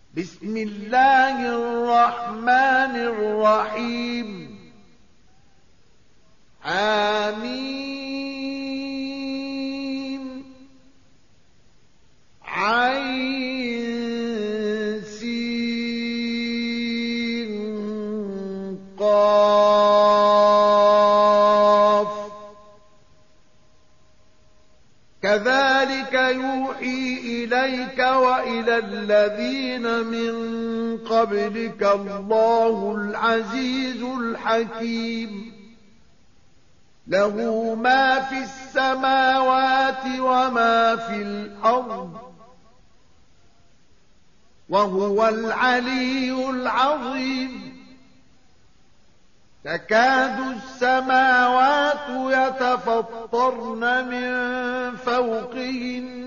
بسم الله الرحمن الرحيم حميم عين سين قاف كذلك يوحي إليك وإلى الذين من قبلك الله العزيز الحكيم له ما في السماوات وما في الأرض وهو العلي العظيم تكاد السماوات يتفطرن من فوقهن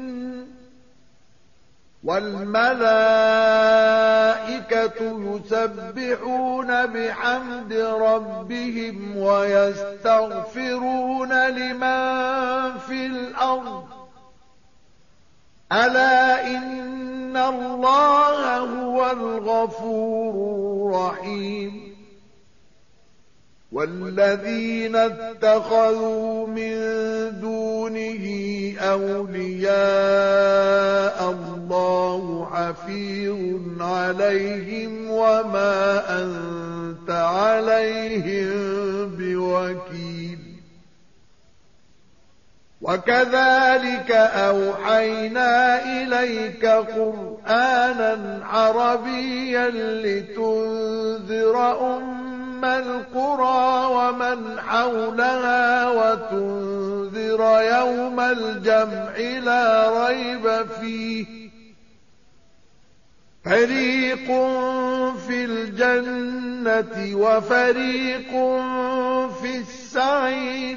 والملائكة يسبحون بحمد ربهم ويستغفرون لمن في الأرض ألا إن الله هو الغفور الرحيم والذين اتخذوا من دونه أولياء الله حفيظ عليهم وما أنت عليهم بوكيل وكذلك أوحينا إليك قرآنا عربيا لتنذر القرى ومن حولها وتنذر يوم الجمع لا ريب فيه فريق في الجنة وفريق في السعير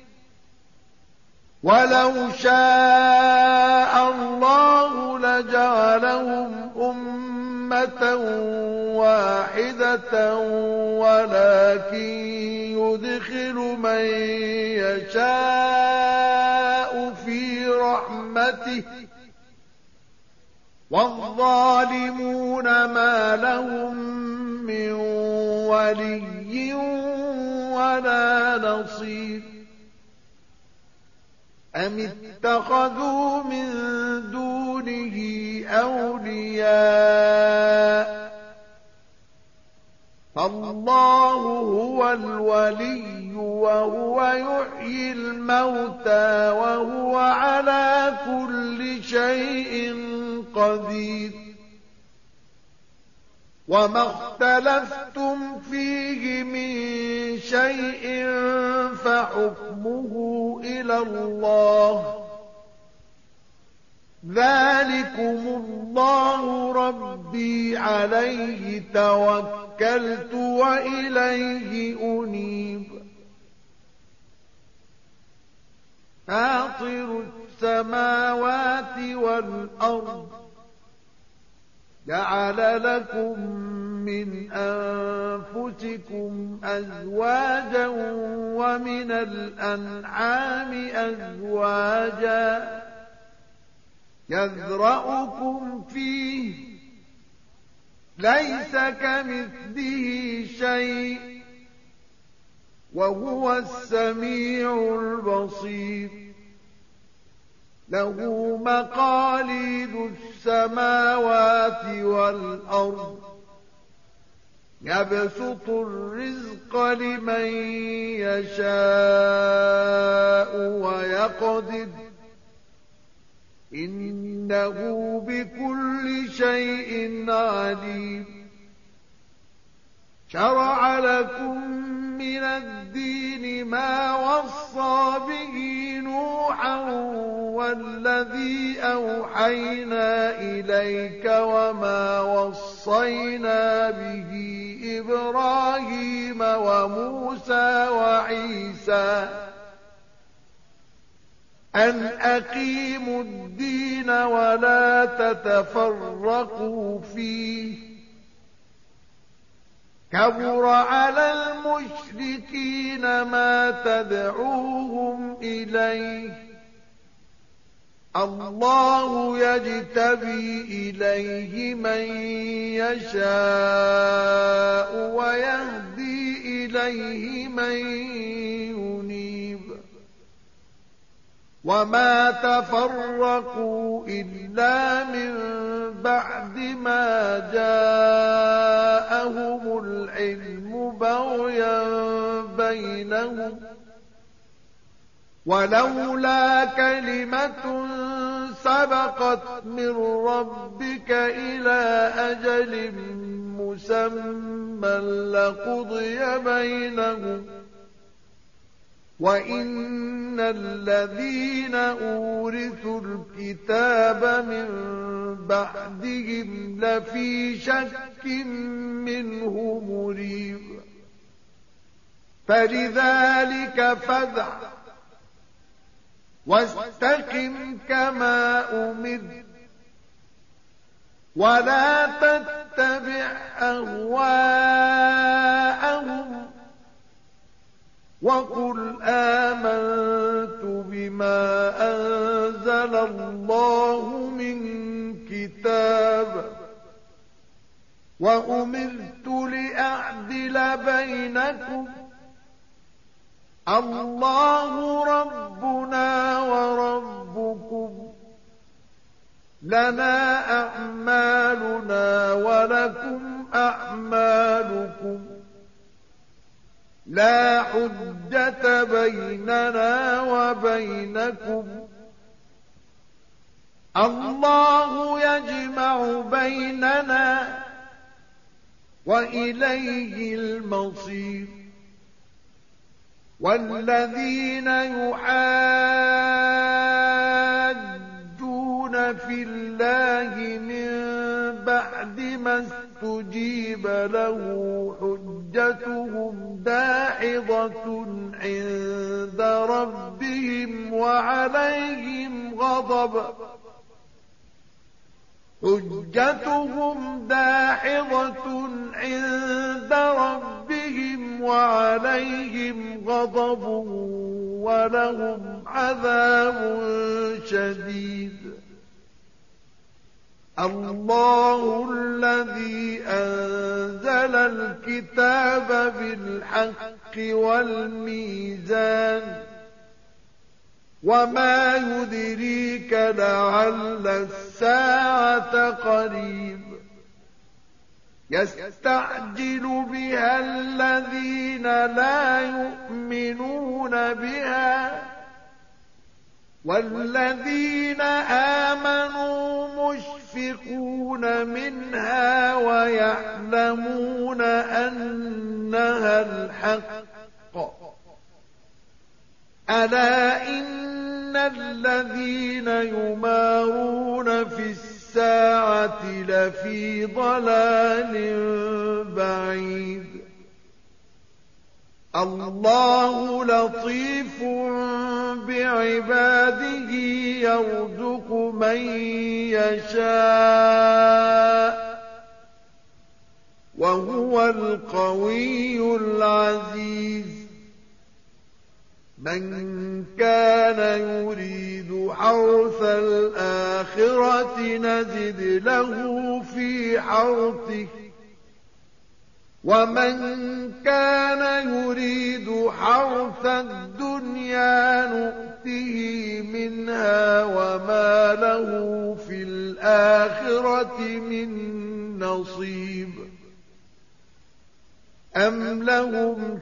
ولو شاء الله لجعلهم أمة واحدة ولكن يدخل من يشاء في رحمته والظالمون ما لهم من ولي ولا نصير أم اتخذوا من دونه أولياء فالله هو الولي وهو يحيي الموتى وهو على كل شيء قدير وما اختلفتم فيه من شيء فحكمه إلى الله ذلكم الله ربي عليه توكلت وإليه أنيب فاطر السماوات والأرض جعل لكم من أنفسكم أزواجا ومن الأنعام أزواجا يذرأكم فيه ليس كمثله شيء وهو السميع البصير له مقاليد السماوات والأرض يبسط الرزق لمن يشاء ويقدر إنه بكل شيء عليم شرع لكم من الدين ما وصى به نوحا والذي أوحينا إليك وما وصينا به إبراهيم وموسى وعيسى أن أقيموا الدين ولا تتفرقوا فيه كبر على المشركين ما تدعوهم إليه الله يجتبي إليه من يشاء ويهدي إليه من ينيب وما تفرقوا إلا من بعد ما جاءهم العلم بغيا بينهم ولولا كلمة سبقت من ربك إلى أجل مسمى لقضي بينهم وإن الذين أورثوا الكتاب من بعدهم لفي شك منه مريب فلذلك فادع واستقم كما أمرت ولا تتبع أهواءهم وقل آمنت بما أنزل الله من كتاب وأمرت لأعدل بينكم الله ربنا وربكم لنا أعمالنا ولكم أعمالكم لا حجة بيننا وبينكم الله يجمع بيننا وإليه المصير والذين يحاجون في الله من بعد ما استجيب له حجتهم داحضة عند ربهم وعليهم غضب حجتهم داحضة عند ربهم وعليهم غضب ولهم عذاب شديد الله الذي أنزل الكتاب بالحق والميزان وما يدريك لعل الساعة قريب يستعجل بها الذين لا يؤمنون بها والذين آمنوا مشفقون منها ويعلمون أنها الحق ألا إن الذين يمارون في الساعة لفي ضلال بعيد الله لطيف بعباده يرزق من يشاء وهو القوي العزيز من كان يريد حرث الآخرة نزد له في حرثه ومن كان يريد حرث الدنيا نؤته منها وما له في الآخرة من نصيب أم لهم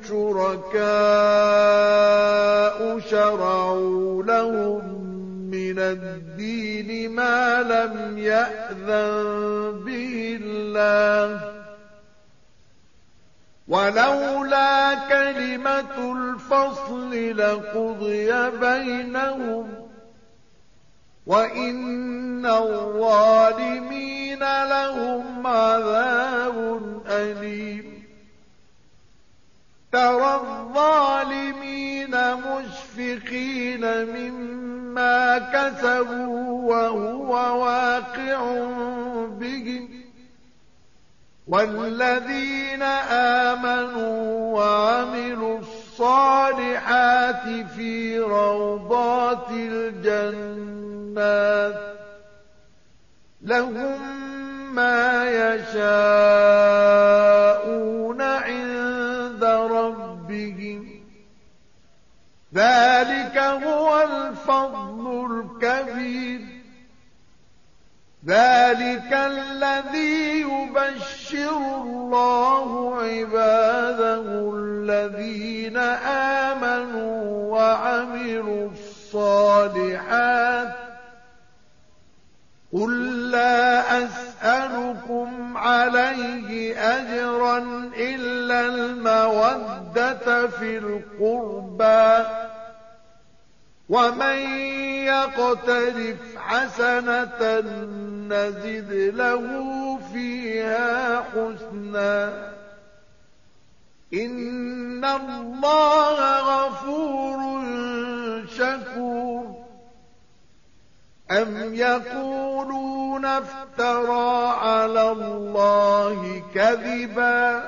شركاء شرعوا لهم من الدين ما لم يأذن به الله ولولا كلمة الفصل لقضي بينهم وإن الظالمين لهم عذاب أليم ترى الظالمين مشفقين مما كسبوا وهو واقع بهم والذين آمنوا وعملوا الصالحات في روضات الجنات لهم ما يشاءون عند ربهم ذلك هو الفضل الكبير ذلك الذي يبشر الله عباده الذين آمنوا وعملوا الصالحات قل لا أسألكم عليه أجرا إلا المودة في القربى ومن يقترف حسنة نزد له فيها حسنا إن الله غفور شكور أم يقولون افترى على الله كذبا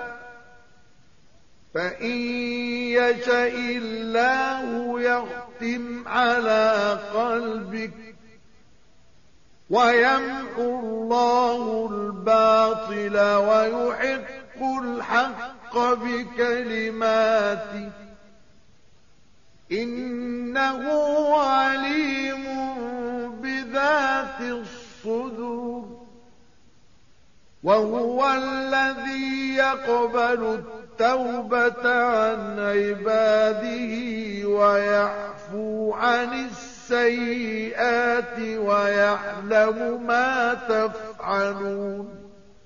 فإن يشأ الله يختم على قلبك ويمحو الله الباطل ويحق الحق بكلماته إنه عليم بذات الصدور وهو الذي يقبل التوبة عن عباده ويعفو عن السيئات ويعلم ما تفعلون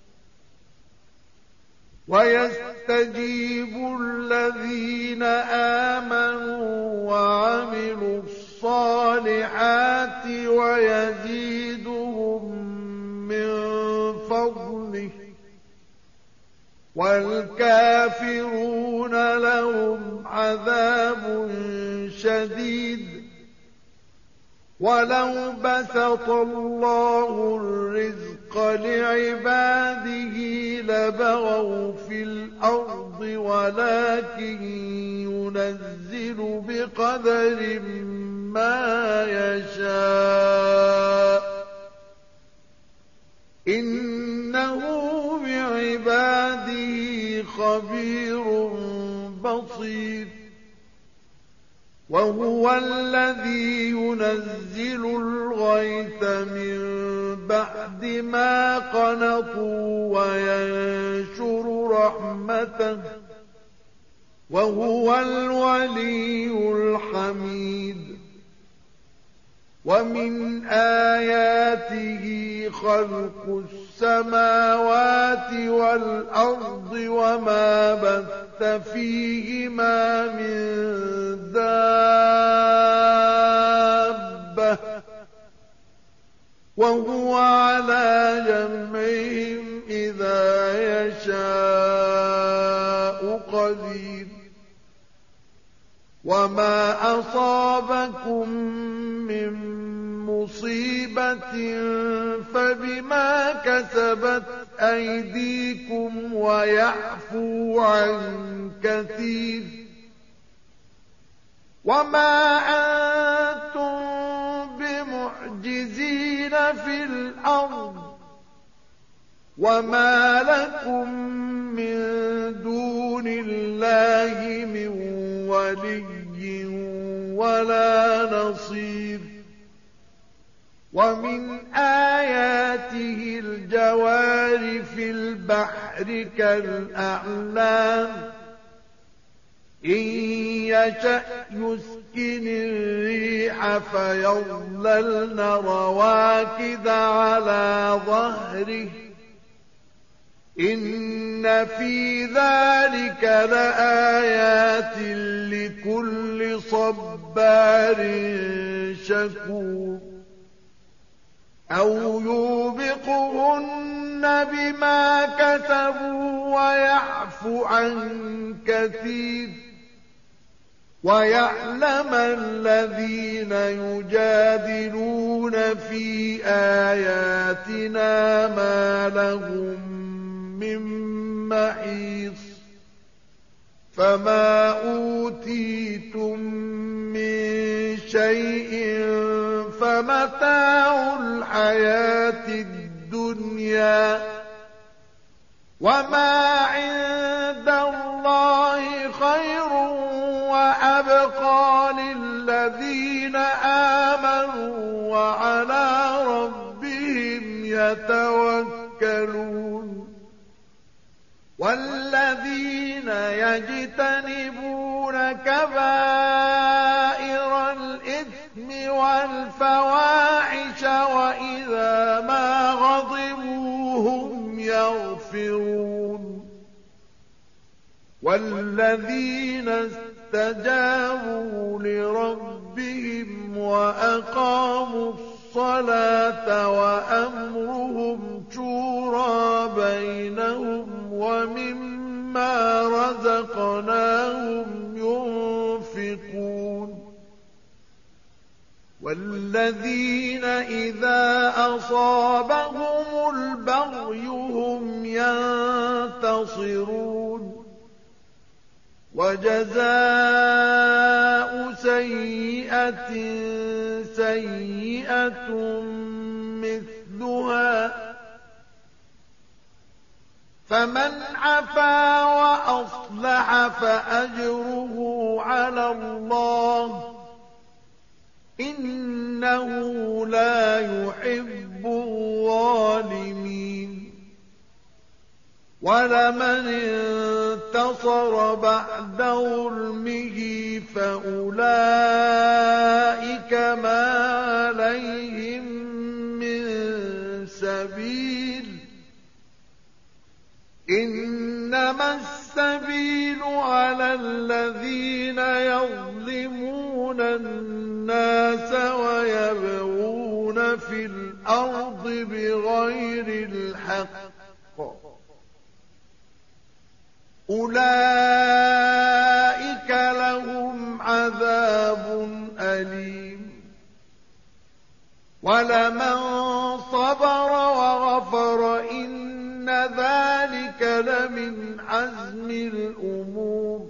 ويستجيب الذين آمنوا وعملوا الصالحات ويزيدهم من فضله والكافرون لهم عذاب شديد ولو بسط الله الرزق لعباده لبغوا في الأرض ولكن ينزل بقدر ما يشاء إنه بعباده خبير بصير وهو الذي ينزل الغيث من بعد ما قنطوا وينشر رحمته وهو الولي الحميد ومن آياته خلق السماوات والأرض وما بث فيهما من دابة وهو على جمعهم إذا يشاء قدير وما أصابكم من مصيبة فبما كسبت أيديكم ويعفو عن كثير وما أنتم بمعجزين في الأرض وما لكم من دون الله من ولي ولا نصير ومن آياته الجوار في البحر كالأعلام إن يشأ يسكن الريح فيظللن رواكد على ظهره إن في ذلك لآيات لكل صبار شكور أو يوبقهن بما كسبوا ويعفو عن كثير ويعلم الذين يجادلون في آياتنا ما لهم من محيص فما أوتيتم من شيء فمتاع الحياة الدنيا وما عند الله خير وأبقى للذين آمنوا وعلى ربهم يتوكلون والذين يجتنبون كبائر الإثم والفواحش وإذا ما غضبوا هم يغفرون والذين استجابوا لربهم وأقاموا الصلاة وأمرهم شورى بينهم ومما رزقناهم ينفقون والذين إذا أصابهم البغي هم ينتصرون وجزاء سيئة سيئة مثلها فمن عفا وأصلح فأجره على الله إنه لا يحب الظالمين ولمن انتصر بعد ظلمه فأولئك ما عليهم من سبيل إنما السبيل على الذين يظلمون الناس ويبغون في الأرض بغير الحق أولئك لهم عذاب أليم ولمن صبر وغفر إن ذلك لمن عزم الأمور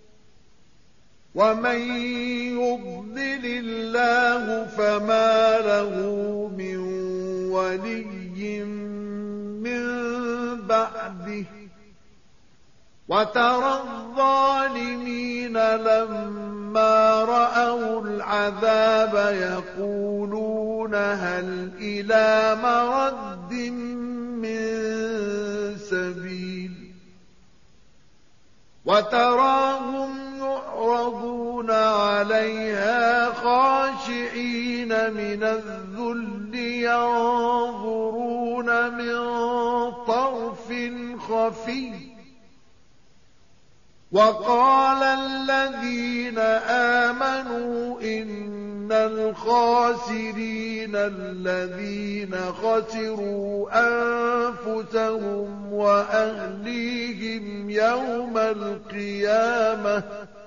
ومن يضلل الله فما له من ولي من بعده وترى الظالمين لما رأوا العذاب يقولون هل إلى مرد من سبيل وتراهم يعرضون عليها خاشعين من الذل ينظرون من طرف خفي وقال الذين آمنوا إن الخاسرين الذين خسروا أنفسهم وأهليهم يوم القيامة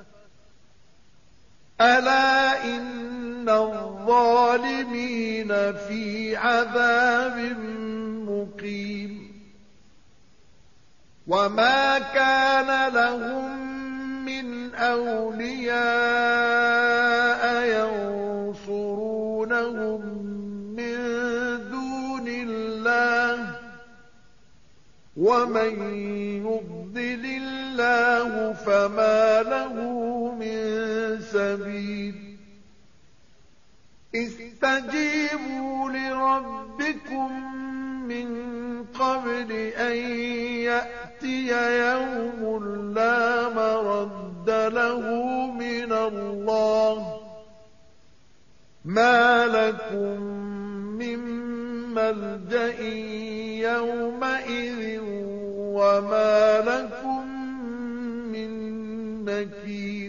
ألا إن الظالمين في عذاب مقيم وما كان لهم من أولياء ينصرونهم من دون الله ومن يضلل الله فما له من سبيل استجيبوا لربكم من قبل أن يأتي يوم لا مرد له من الله ما لكم من ملجأ يومئذ وما لكم من نكير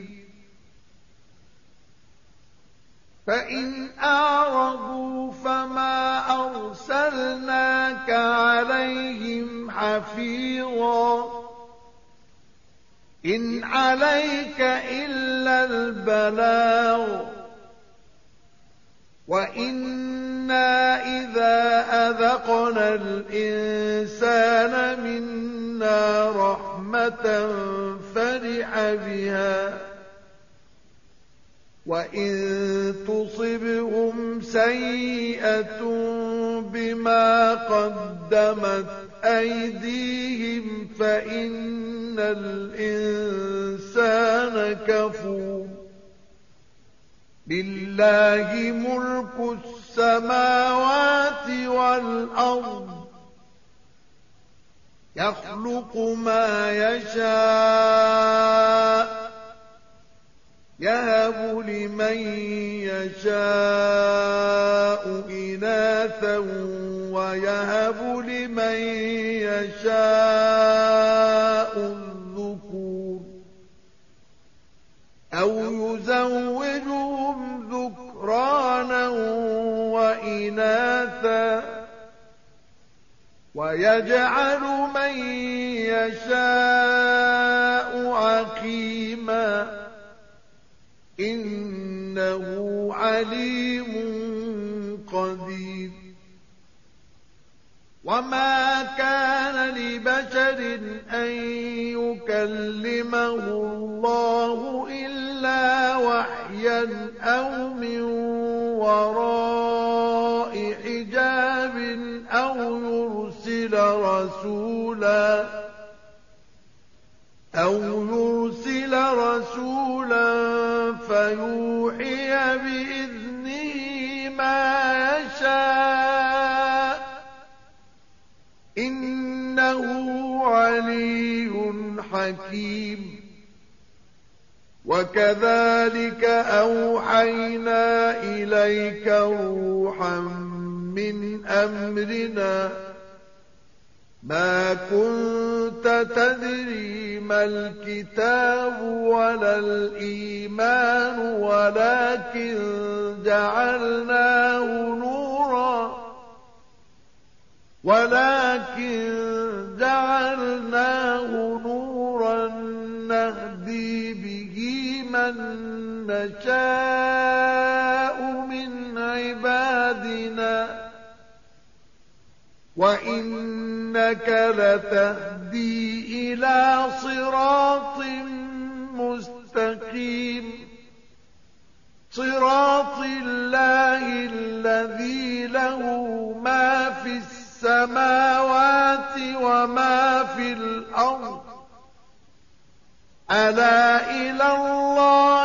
فإن أعرضوا فما أرسلناك عليهم حفيظا إن عليك إلا البلاغ وإنا إذا أذقنا الإنسان منا رحمة رحمة فرح بها، وإن تصبهم سيئة بما قدمت أيديهم فإن الإنسان كفور. لله ملك السماوات والأرض يخلق ما يشاء يهب لمن يشاء إناثا ويهب لمن يشاء الذكور أو يزوجهم ذكرانا وإناثا ويجعل من يشاء عقيما إنه عليم قدير. وما كان لبشر أن يكلمه الله إلا وحيا أو من وراء حجاب أو يرسل رسولا فيوحي بإذنه ما يشاء إنه علي حكيم. وكذلك أوحينا إليك روحا من أمرنا ما كنت تدري ما الكتاب ولا الإيمان ولكن جعلناه نورا نهدي به من نشاء من عبادنا وإنك لتهدي إلى صراط مستقيم صراط الله الذي له ما في السماوات وما في الأرض ألا إلى الله